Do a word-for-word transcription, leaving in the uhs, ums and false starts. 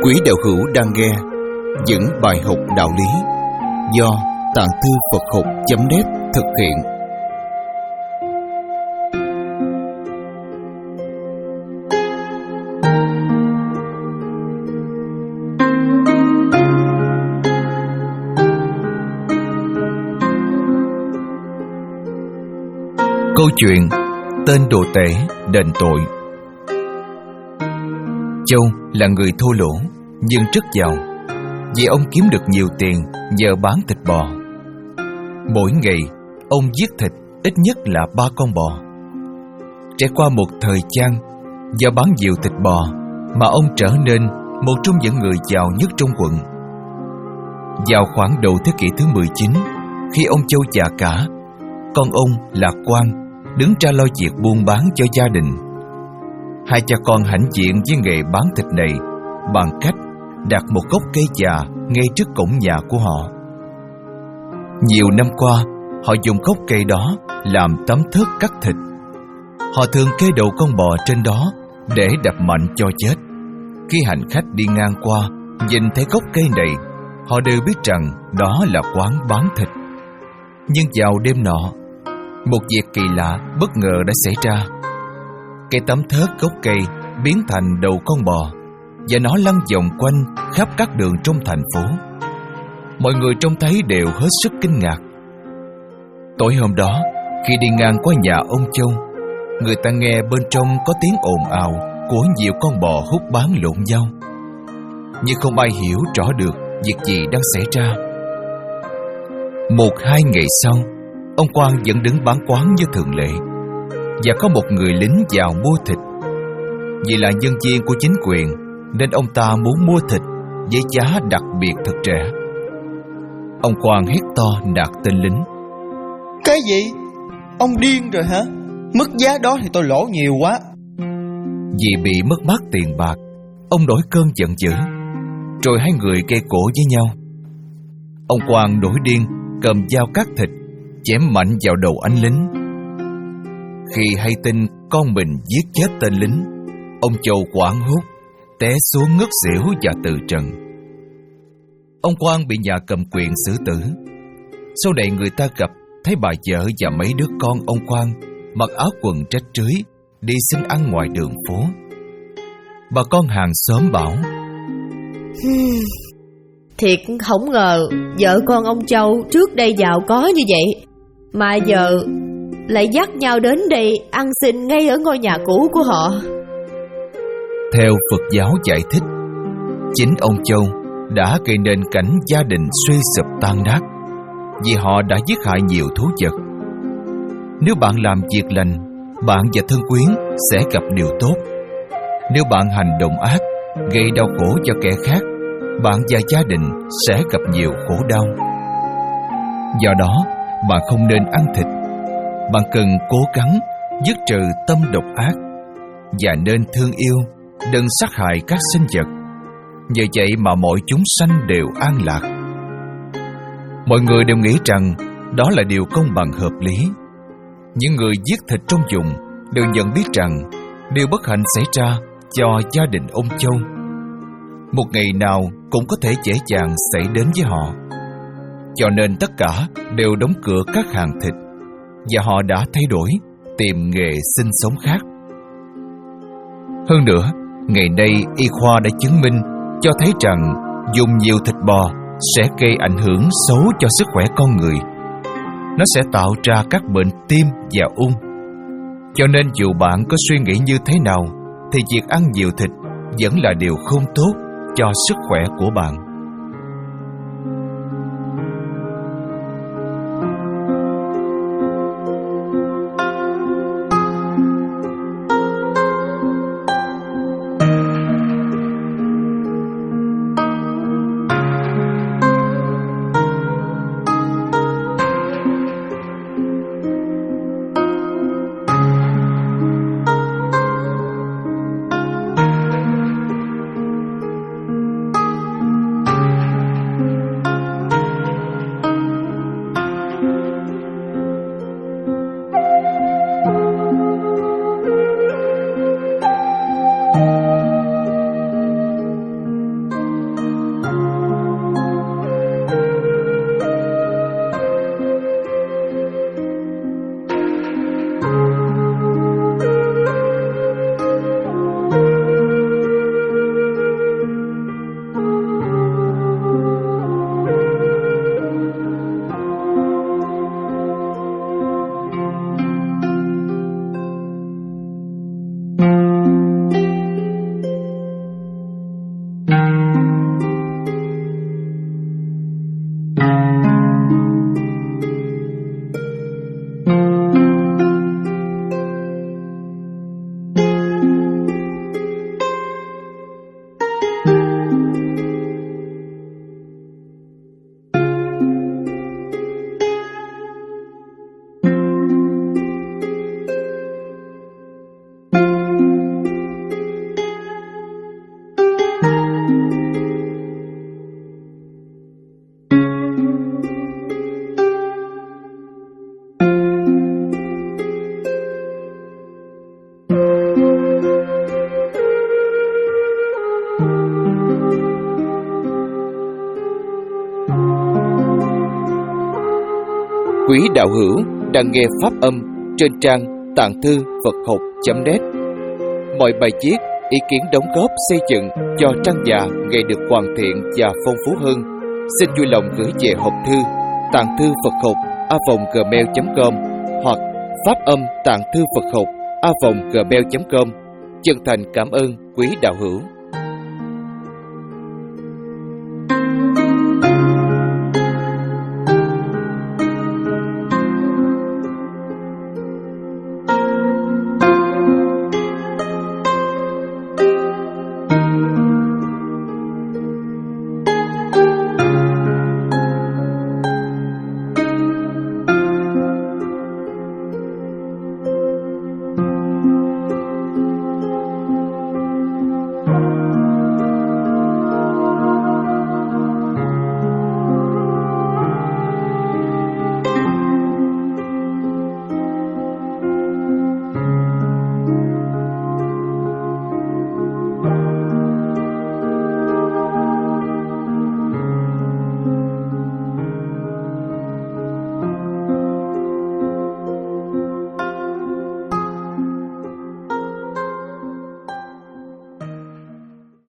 Quý đạo hữu đang nghe những bài học đạo lý do Tạng Thư Phật Học chấm net thực hiện. Câu chuyện tên đồ tể đền tội. Châu là người thô lỗ nhưng rất giàu, vì ông kiếm được nhiều tiền nhờ bán thịt bò. Mỗi ngày ông giết thịt ít nhất là ba con bò. Trải qua một thời gian, do bán nhiều thịt bò mà ông trở nên một trong những người giàu nhất trong quận. Vào khoảng đầu thế kỷ thứ mười chín, khi ông Châu già cả, con ông là Quang đứng ra lo việc buôn bán cho gia đình. Hai cha con hãnh diện với nghề bán thịt này bằng cách đặt một gốc cây già ngay trước cổng nhà của họ. Nhiều năm qua, họ dùng gốc cây đó làm tấm thớt cắt thịt. Họ thường kê đầu con bò trên đó để đập mạnh cho chết. Khi hành khách đi ngang qua nhìn thấy gốc cây này, họ đều biết rằng đó là quán bán thịt. Nhưng vào đêm nọ, một việc kỳ lạ bất ngờ đã xảy ra. Cây tấm thớt gốc cây biến thành đầu con bò, và nó lăn vòng quanh khắp các đường trong thành phố. Mọi người trông thấy đều hết sức kinh ngạc. Tối hôm đó, khi đi ngang qua nhà ông Châu, người ta nghe bên trong có tiếng ồn ào của nhiều con bò hút bán lộn nhau, nhưng không ai hiểu rõ được việc gì đang xảy ra. Một hai ngày sau, ông Quang vẫn đứng bán quán như thường lệ, và có một người lính vào mua thịt. Vì là nhân viên của chính quyền nên ông ta muốn mua thịt với giá đặc biệt thật rẻ. Ông Quang hét to nạt tên lính: "Cái gì? Ông điên rồi hả? Mức giá đó thì tôi lỗ nhiều quá." Vì bị mất mát tiền bạc, ông nổi cơn giận dữ, rồi hai người gây gổ với nhau. Ông Quang nổi điên cầm dao cắt thịt chém mạnh vào đầu anh lính. Khi hay tin con mình giết chết tên lính, ông Châu hoảng hốt té xuống ngất xỉu và từ trần. Ông Quang bị nhà cầm quyền xử tử. Sau này người ta gặp thấy bà vợ và mấy đứa con ông Quang mặc áo quần rách rưới đi xin ăn ngoài đường phố. Bà con hàng xóm bảo: "Thiệt không ngờ vợ con ông Châu trước đây giàu có như vậy, mà giờ lại dắt nhau đến đây ăn xin ngay ở ngôi nhà cũ của họ." Theo Phật giáo giải thích, chính ông Châu đã gây nên cảnh gia đình suy sụp tan nát vì họ đã giết hại nhiều thú vật. Nếu bạn làm việc lành, bạn và thân quyến sẽ gặp điều tốt. Nếu bạn hành động ác, gây đau khổ cho kẻ khác, bạn và gia đình sẽ gặp nhiều khổ đau. Do đó, bạn không nên ăn thịt. Bạn cần cố gắng dứt trừ tâm độc ác, và nên thương yêu, đừng sát hại các sinh vật. Nhờ vậy mà mọi chúng sanh đều an lạc. Mọi người đều nghĩ rằng đó là điều công bằng hợp lý. Những người giết thịt trong vùng đều nhận biết rằng điều bất hạnh xảy ra cho gia đình ông Châu một ngày nào cũng có thể dễ dàng xảy đến với họ. Cho nên tất cả đều đóng cửa các hàng thịt, và họ đã thay đổi, tìm nghề sinh sống khác. Hơn nữa, ngày nay y khoa đã chứng minh cho thấy rằng dùng nhiều thịt bò sẽ gây ảnh hưởng xấu cho sức khỏe con người. Nó sẽ tạo ra các bệnh tim và ung. Cho nên dù bạn có suy nghĩ như thế nào, thì việc ăn nhiều thịt vẫn là điều không tốt cho sức khỏe của bạn. Quý đạo hữu đang nghe pháp âm trên trang tạng thư Phật học chấm net. Mọi bài viết, ý kiến đóng góp xây dựng cho trang nhà ngày được hoàn thiện và phong phú hơn, xin vui lòng gửi về hộp thư tạng thư Phật học a vòng gmail chấm com hoặc pháp âm tạng thư Phật học a vòng gmail chấm com. Chân thành cảm ơn quý đạo hữu.